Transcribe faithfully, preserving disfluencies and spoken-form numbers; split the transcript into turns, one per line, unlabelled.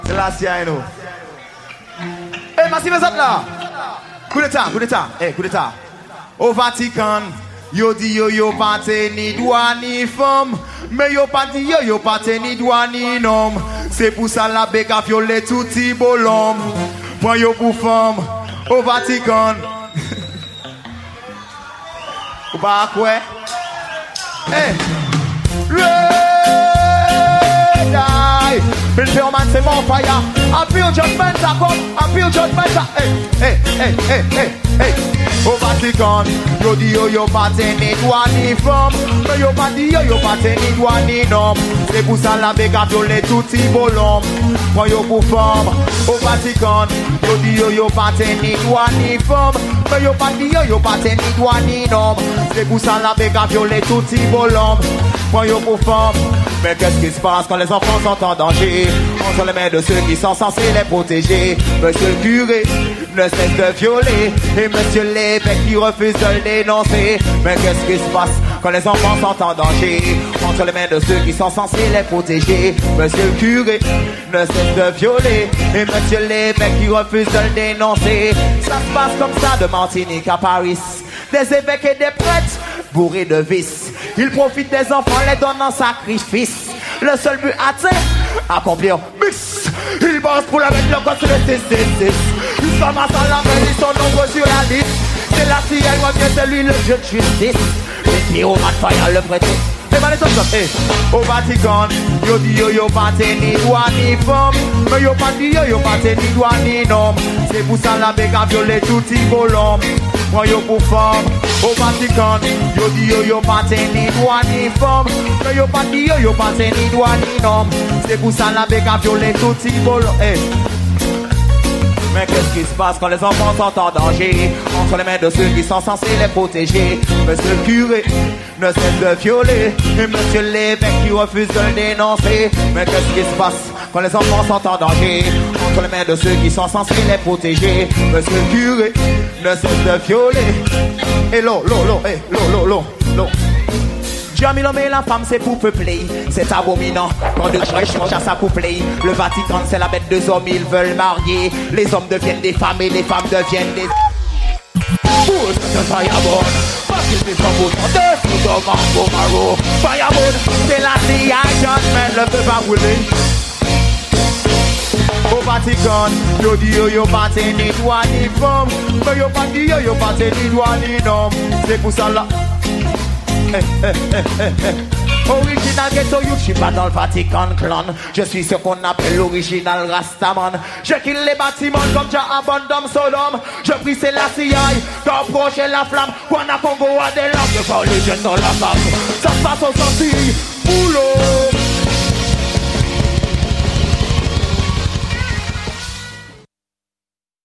C'est la sienne, nous. Eh, massive, vous êtes là? Coup d'état, coup d'état, eh, coup d'état. Au Vatican, yo dit yo yo pas ni droit ni femme, mais yo pas dit yo yo pas ni droit ni nom. C'est pour ça la bec a violé tout petit bolom. Moi yo pour femme, au Vatican. Ou pas quoi? Eh, red eye. Bill man c'est mon fire. I feel judgment a come. I feel judgment a. Hey, hey, hey, hey, hey, hey. Au Vatican, yo di yo yo pas ni droit ni femme, mais yo pas di yo yo pas ni droit ni nom. C'est pour ça la bec a violé tout petit bolom. Moi yo pour femme. Au Vatican, yo di yo yo pas ni droit ni femme, mais yo pas di yo yo pas ni droit ni nom. C'est pour ça la bec a violé tout petit bolom. Moi yo pour femme. Mais qu'est-ce qui se passe quand les enfants sont en danger? On sont les mains de ceux qui sont censés les protéger. Monsieur le curé ne cesse de violer, et monsieur l'évêque qui refuse de le dénoncer. Mais qu'est-ce qui se passe quand les enfants sont en danger? On sont les mains de ceux qui sont censés les protéger. Monsieur le curé ne cesse de violer, et monsieur l'évêque qui refuse de le dénoncer. Ça se passe comme ça de Martinique à Paris. Des évêques et des prêtres bourrés de vices. Ils profitent des enfants, les donnent en sacrifice. Le seul but atteint, accomplir mix. Ils bossent pour la mettre le code sur le six six six. Ils sont massent à la main, ils sont nombreux sur la liste. C'est la C I A, moi bien c'est lui le jeu de justice. Les pyromanes fire le prêter. Et mal les autres, eh, au Vatican, yo di yo yo pas ni droit ni femme, mais yo pas di yo yo pas ni droit ni nom. C'est pour ça la bec a violé tout petit bolom. Moi yo pour femme, au Vatican, yo di yo yo pas ni droit ni femme, mais yo pas di yo yo pas ni droit ni nom. C'est pour ça la bec a violé tout petit bolom. Eh. Mais qu'est-ce qui se passe quand les enfants sont en danger? Entre les mains de ceux qui sont censés les protéger. Monsieur le curé ne cesse de violer, et monsieur l'évêque qui refuse de le dénoncer. Mais qu'est-ce qui se passe quand les enfants sont en danger? Entre les mains de ceux qui sont censés les protéger. Monsieur le curé ne cesse de violer. Et l'eau, l'eau, l'eau, eh, l'eau, l'eau, l'eau, l'eau. Dieu mis l'homme et la femme, c'est pour peupler. C'est abominant quand de riches mangent à sa couplée. Le Vatican, c'est la bête de hommes, ils veulent marier. Les hommes deviennent des femmes et les femmes deviennent des... Pour ce fireborn, parce qu'ils vivent comme autant de Sodome en Gomorrah. Fireborn, c'est la C I A, judgment, le feu va rouler. Au Vatican, yo di yo yo pas ni droit ni femme, mais yo pas di yo yo pas ni droit ni nom. C'est pour ça là. Eh, eh, eh, eh, eh. Original ghetto youth, je suis pas dans le Vatican clan. Je suis ce qu'on appelle l'original Rastaman. Je kill les bâtiments comme j'ai abandonne Sodome. Je prie c'est la C I A d'approcher la flamme. Qu'on a Congo à des lampes de voir les jeunes dans la femme. Ça se passe au senti boulot.